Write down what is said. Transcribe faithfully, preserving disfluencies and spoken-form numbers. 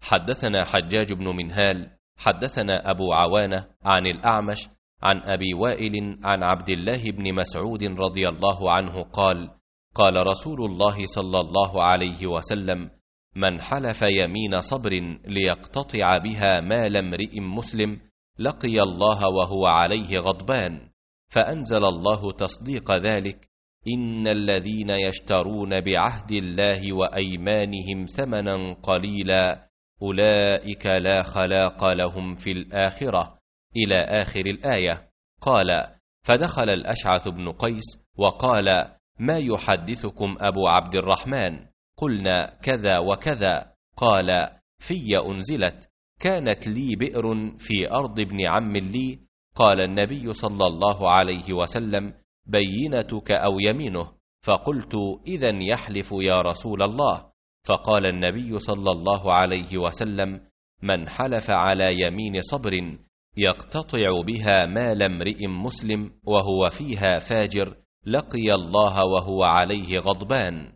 حدثنا حجاج بن منهال حدثنا أبو عوانة عن الأعمش عن أبي وائل عن عبد الله بن مسعود رضي الله عنه قال: قال رسول الله صلى الله عليه وسلم: من حلف يمين صبر ليقتطع بها مال امرئ مسلم لقي الله وهو عليه غضبان. فأنزل الله تصديق ذلك: إن الذين يشترون بعهد الله وأيمانهم ثمنا قليلا أولئك لا خلاق لهم في الآخرة، إلى آخر الآية. قال: فدخل الأشعث بن قيس وقال: ما يحدثكم أبو عبد الرحمن؟ قلنا: كذا وكذا. قال: في أنزلت: كانت لي بئر في أرض ابن عم لي. قال النبي صلى الله عليه وسلم: بينتك أو يمينه؟ فقلت: إذن يحلف يا رسول الله. فقال النبي صلى الله عليه وسلم: من حلف على يمين صبر يقتطع بها مال امرئ مسلم وهو فيها فاجر لقي الله وهو عليه غضبان.